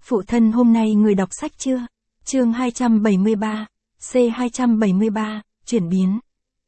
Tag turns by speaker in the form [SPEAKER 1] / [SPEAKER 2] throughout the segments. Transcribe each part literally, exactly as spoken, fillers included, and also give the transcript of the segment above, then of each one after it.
[SPEAKER 1] Phụ thân hôm nay người đọc sách chưa? Chương hai trăm bảy mươi ba, C hai trăm bảy mươi ba, chuyển biến.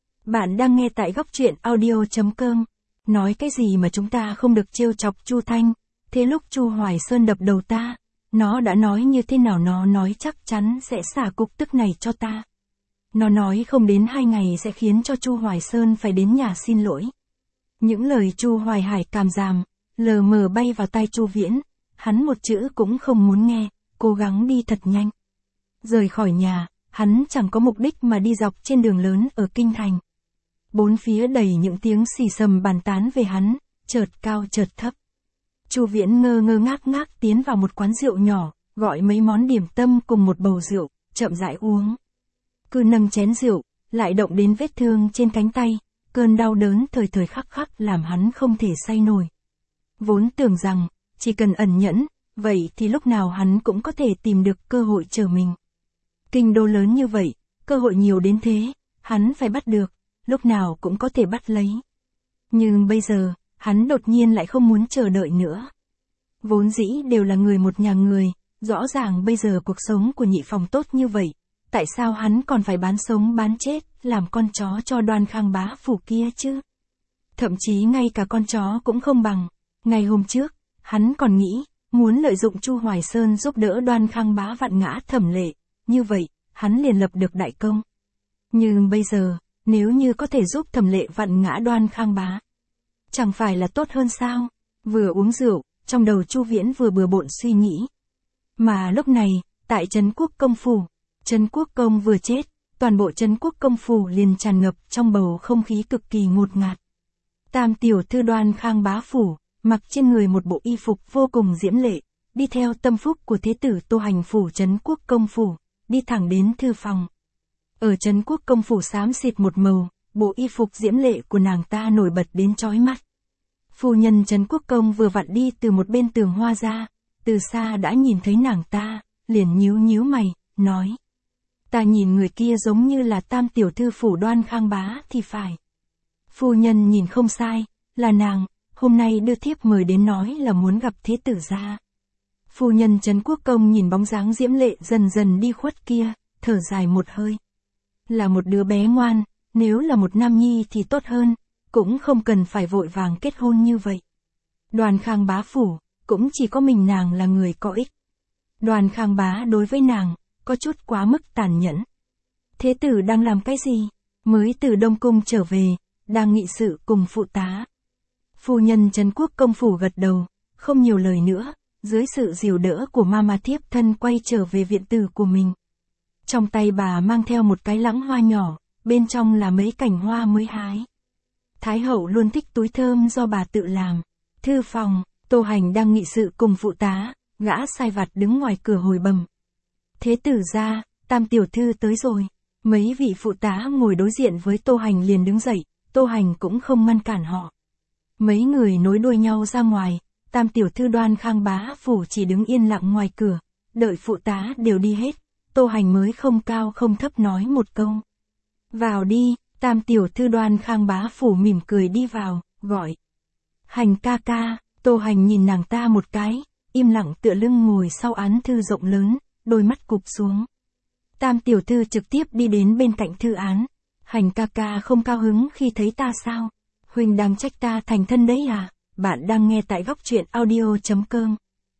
[SPEAKER 1] Bạn đang nghe tại góc truyện audio chấm com. Nói cái gì mà chúng ta không được trêu chọc Chu Thanh, thế lúc Chu Hoài Sơn đập đầu ta, nó đã nói như thế nào? Nó nói chắc chắn sẽ xả cục tức này cho ta. Nó nói không đến hai ngày sẽ khiến cho Chu Hoài Sơn phải đến nhà xin lỗi. Những lời Chu Hoài Hải càm ràm, lờ mờ bay vào tai Chu Viễn, hắn một chữ cũng không muốn nghe, cố gắng đi thật nhanh. Rời khỏi nhà, hắn chẳng có mục đích mà đi dọc trên đường lớn ở Kinh Thành. Bốn phía đầy những tiếng xì xầm bàn tán về hắn, chợt cao chợt thấp. Chu Viễn ngơ ngơ ngác ngác tiến vào một quán rượu nhỏ, gọi mấy món điểm tâm cùng một bầu rượu, chậm rãi uống. Cứ nâng chén rượu, lại động đến vết thương trên cánh tay, cơn đau đớn thời thời khắc khắc làm hắn không thể say nổi. Vốn tưởng rằng, chỉ cần ẩn nhẫn, vậy thì lúc nào hắn cũng có thể tìm được cơ hội trở mình. Kinh đô lớn như vậy, cơ hội nhiều đến thế, hắn phải bắt được, lúc nào cũng có thể bắt lấy. Nhưng bây giờ, hắn đột nhiên lại không muốn chờ đợi nữa. Vốn dĩ đều là người một nhà người, rõ ràng bây giờ cuộc sống của Nhị Phòng tốt như vậy, tại sao hắn còn phải bán sống bán chết, làm con chó cho Đoan Khang bá phủ kia chứ? Thậm chí ngay cả con chó cũng không bằng. Ngày hôm trước, hắn còn nghĩ, muốn lợi dụng Chu Hoài Sơn giúp đỡ Đoan Khang bá vặn ngã Thẩm Lệ, như vậy, hắn liền lập được đại công. Nhưng bây giờ, nếu như có thể giúp Thẩm Lệ vặn ngã Đoan Khang bá, chẳng phải là tốt hơn sao? Vừa uống rượu, trong đầu Chu Viễn vừa bừa bộn suy nghĩ. Mà lúc này, tại Trấn Quốc Công phủ, Trấn Quốc Công vừa chết, toàn bộ Trấn Quốc Công phủ liền tràn ngập trong bầu không khí cực kỳ ngột ngạt. Tam tiểu thư Đoan Khang bá phủ, mặc trên người một bộ y phục vô cùng diễm lệ, đi theo tâm phúc của thế tử Tô Hành phủ Trấn Quốc Công phủ, đi thẳng đến thư phòng. Ở Trấn Quốc Công phủ xám xịt một màu, bộ y phục diễm lệ của nàng ta nổi bật đến chói mắt. Phu nhân Trấn Quốc Công vừa vặn đi từ một bên tường hoa ra, từ xa đã nhìn thấy nàng ta, liền nhíu nhíu mày, nói: "Ta nhìn người kia giống như là tam tiểu thư phủ Đoan Khang bá thì phải." Phu nhân nhìn không sai, là nàng, hôm nay đưa thiếp mời đến nói là muốn gặp thế tử gia. Phu nhân Trấn Quốc Công nhìn bóng dáng diễm lệ dần dần đi khuất kia, thở dài một hơi. Là một đứa bé ngoan, nếu là một nam nhi thì tốt hơn, cũng không cần phải vội vàng kết hôn như vậy. Đoan Khang bá phủ, cũng chỉ có mình nàng là người có ích. Đoan Khang bá đối với nàng, có chút quá mức tàn nhẫn. Thế tử đang làm cái gì? Mới từ Đông Cung trở về, đang nghị sự cùng phụ tá. Phu nhân Trấn Quốc Công phủ gật đầu, không nhiều lời nữa, dưới sự dìu đỡ của Mama thiếp thân quay trở về viện tử của mình. Trong tay bà mang theo một cái lẵng hoa nhỏ, bên trong là mấy cành hoa mới hái. Thái hậu luôn thích túi thơm do bà tự làm. Thư phòng, Tô Hành đang nghị sự cùng phụ tá, gã sai vặt đứng ngoài cửa hồi bẩm: "Thế tử gia, tam tiểu thư tới rồi." Mấy vị phụ tá ngồi đối diện với Tô Hành liền đứng dậy, Tô Hành cũng không ngăn cản họ. Mấy người nối đuôi nhau ra ngoài, tam tiểu thư Đoan Khang bá phủ chỉ đứng yên lặng ngoài cửa, đợi phụ tá đều đi hết, Tô Hành mới không cao không thấp nói một câu: "Vào đi." Tam tiểu thư Đoan Khang bá phủ mỉm cười đi vào, gọi: "Hành ca ca." Tô Hành nhìn nàng ta một cái, im lặng tựa lưng ngồi sau án thư rộng lớn, đôi mắt cụp xuống. Tam tiểu thư trực tiếp đi đến bên cạnh thư án: "Hành ca ca không cao hứng khi thấy ta sao? Huynh đang trách ta thành thân đấy à?" Bạn đang nghe tại góc truyện audio chấm com.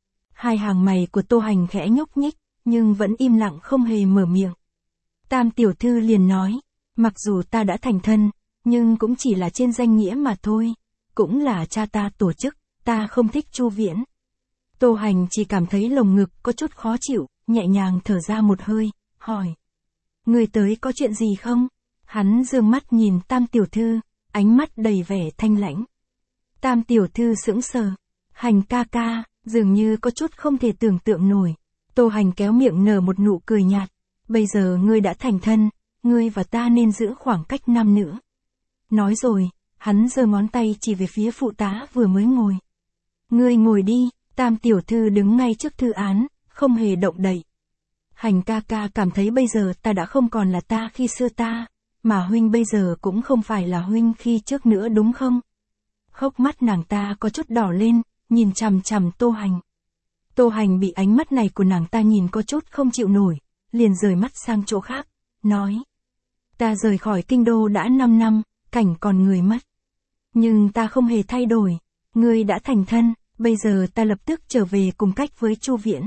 [SPEAKER 1] Hai hàng mày của Tô Hành khẽ nhúc nhích, nhưng vẫn im lặng không hề mở miệng. Tam tiểu thư liền nói: "Mặc dù ta đã thành thân, nhưng cũng chỉ là trên danh nghĩa mà thôi, cũng là cha ta tổ chức, ta không thích Chu Viễn." Tô Hành chỉ cảm thấy lồng ngực có chút khó chịu, nhẹ nhàng thở ra một hơi, hỏi: "Người tới có chuyện gì không?" Hắn dương mắt nhìn Tam tiểu thư, ánh mắt đầy vẻ thanh lãnh. Tam tiểu thư sững sờ: "Hành ca ca." Dường như có chút không thể tưởng tượng nổi. Tô Hành kéo miệng nở một nụ cười nhạt: "Bây giờ ngươi đã thành thân, ngươi và ta nên giữ khoảng cách năm nữa." Nói rồi, hắn giơ ngón tay chỉ về phía phụ tá vừa mới ngồi. "Ngươi ngồi đi." Tam tiểu thư đứng ngay trước thư án, không hề động đậy. "Hành ca ca cảm thấy bây giờ ta đã không còn là ta khi xưa ta, mà huynh bây giờ cũng không phải là huynh khi trước nữa đúng không?" Hốc mắt nàng ta có chút đỏ lên, nhìn chằm chằm Tô Hành. Tô Hành bị ánh mắt này của nàng ta nhìn có chút không chịu nổi, liền rời mắt sang chỗ khác, nói. Ta rời khỏi kinh đô đã năm năm, cảnh còn người mất. Nhưng ta không hề thay đổi, ngươi đã thành thân, bây giờ ta lập tức trở về cùng cách với Chu Viễn.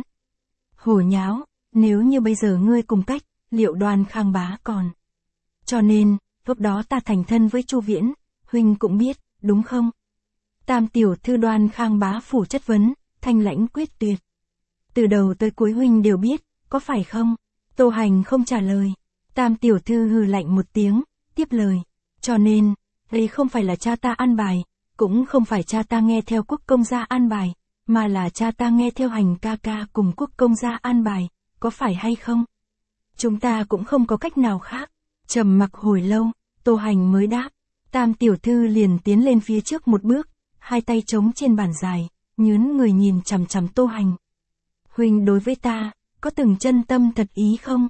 [SPEAKER 1] Hồ nháo, nếu như bây giờ ngươi cùng cách, liệu Đoan Khang bá còn? Cho nên, lúc đó ta thành thân với Chu Viễn, huynh cũng biết, đúng không? Tam tiểu thư Đoan Khang bá phủ chất vấn, thanh lãnh quyết tuyệt. Từ đầu tới cuối huynh đều biết, có phải không? Tô Hành không trả lời. Tam tiểu thư hừ lạnh một tiếng, tiếp lời. Cho nên, đây không phải là cha ta an bài, cũng không phải cha ta nghe theo quốc công gia an bài, mà là cha ta nghe theo Hành ca ca cùng quốc công gia an bài, có phải hay không? Chúng ta cũng không có cách nào khác. Trầm mặc hồi lâu, Tô Hành mới đáp. Tam tiểu thư liền tiến lên phía trước một bước, hai tay trống trên bàn dài, nhướn người nhìn chằm chằm Tô Hành. Huynh đối với ta, có từng chân tâm thật ý không?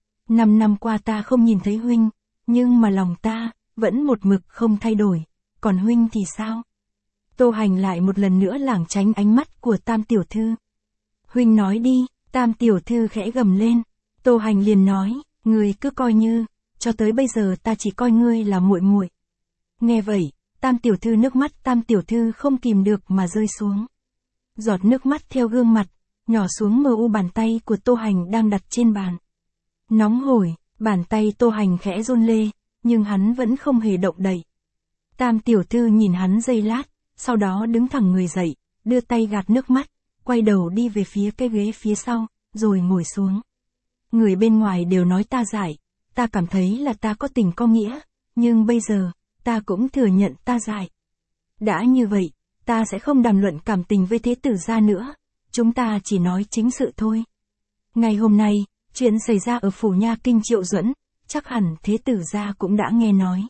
[SPEAKER 1] Năm năm qua ta không nhìn thấy huynh, nhưng mà lòng ta, vẫn một mực không thay đổi, còn huynh thì sao? Tô Hành lại một lần nữa lảng tránh ánh mắt của Tam tiểu thư. Huynh nói đi, Tam tiểu thư khẽ gầm lên. Tô Hành liền nói, ngươi cứ coi như, cho tới bây giờ ta chỉ coi ngươi là muội muội. Nghe vậy, Tam tiểu thư nước mắt Tam tiểu thư không kìm được mà rơi xuống. Giọt nước mắt theo gương mặt, nhỏ xuống mờ u bàn tay của Tô Hành đang đặt trên bàn. Nóng hổi, bàn tay Tô Hành khẽ run lê, nhưng hắn vẫn không hề động đậy. Tam tiểu thư nhìn hắn giây lát, sau đó đứng thẳng người dậy, đưa tay gạt nước mắt, quay đầu đi về phía cái ghế phía sau, rồi ngồi xuống. Người bên ngoài đều nói ta dại, ta cảm thấy là ta có tình có nghĩa, nhưng bây giờ, ta cũng thừa nhận ta dại. Đã như vậy, ta sẽ không đàm luận cảm tình với thế tử gia nữa, chúng ta chỉ nói chính sự thôi. Ngày hôm nay, chuyện xảy ra ở phủ Nha Kinh Triệu Duẫn, chắc hẳn thế tử gia cũng đã nghe nói.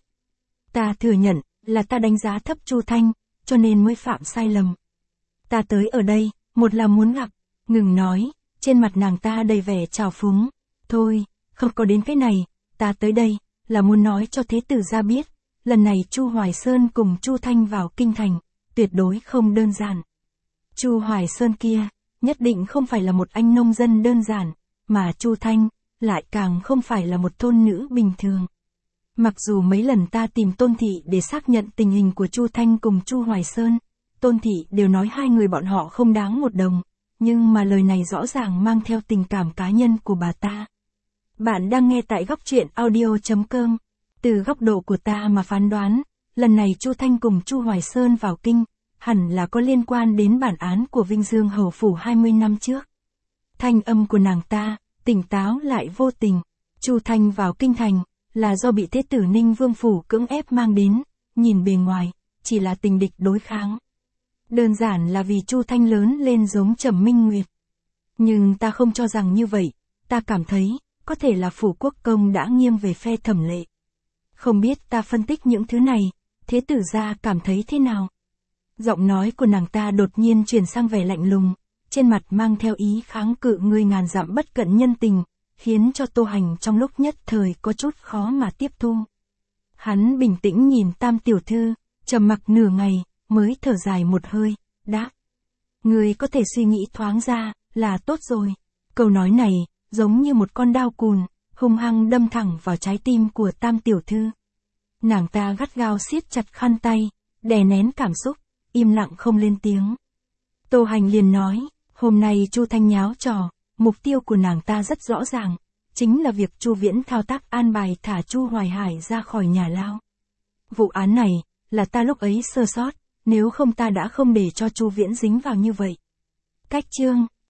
[SPEAKER 1] Ta thừa nhận, là ta đánh giá thấp Chu Thanh, cho nên mới phạm sai lầm. Ta tới ở đây, một là muốn gặp, ngừng nói, trên mặt nàng ta đầy vẻ trào phúng. Thôi, không có đến cái này, ta tới đây, là muốn nói cho thế tử gia biết, lần này Chu Hoài Sơn cùng Chu Thanh vào kinh thành, tuyệt đối không đơn giản. Chu Hoài Sơn kia, nhất định không phải là một anh nông dân đơn giản, mà Chu Thanh, lại càng không phải là một thôn nữ bình thường. Mặc dù mấy lần ta tìm Tôn Thị để xác nhận tình hình của Chu Thanh cùng Chu Hoài Sơn, Tôn Thị đều nói hai người bọn họ không đáng một đồng, nhưng mà lời này rõ ràng mang theo tình cảm cá nhân của bà ta. Bạn đang nghe tại góc truyện audio chấm com. Từ góc độ của ta mà phán đoán, lần này Chu Thanh cùng Chu Hoài Sơn vào kinh, hẳn là có liên quan đến bản án của Vinh Dương Hầu Phủ hai mươi năm trước. Thanh âm của nàng ta, tỉnh táo lại vô tình. Chu Thanh vào kinh thành, là do bị thế tử Ninh Vương Phủ cưỡng ép mang đến, nhìn bề ngoài, chỉ là tình địch đối kháng. Đơn giản là vì Chu Thanh lớn lên giống Trầm Minh Nguyệt. Nhưng ta không cho rằng như vậy, ta cảm thấy, có thể là Phủ Quốc Công đã nghiêng về phe Thẩm Lệ. Không biết ta phân tích những thứ này, thế tử gia cảm thấy thế nào? Giọng nói của nàng ta đột nhiên chuyển sang vẻ lạnh lùng, trên mặt mang theo ý kháng cự người ngàn dặm bất cận nhân tình, khiến cho Tô Hành trong lúc nhất thời có chút khó mà tiếp thu. Hắn bình tĩnh nhìn Tam tiểu thư, trầm mặc nửa ngày, mới thở dài một hơi, đáp. Người có thể suy nghĩ thoáng ra, là tốt rồi. Câu nói này, giống như một con đao cùn, hung hăng đâm thẳng vào trái tim của Tam tiểu thư. Nàng ta gắt gao siết chặt khăn tay, đè nén cảm xúc, im lặng không lên tiếng. Tô Hành liền nói, hôm nay Chu Thanh nháo trò, mục tiêu của nàng ta rất rõ ràng, chính là việc Chu Viễn thao tác an bài thả Chu Hoài Hải ra khỏi nhà lao. Vụ án này, là ta lúc ấy sơ sót, nếu không ta đã không để cho Chu Viễn dính vào như vậy. Cách chương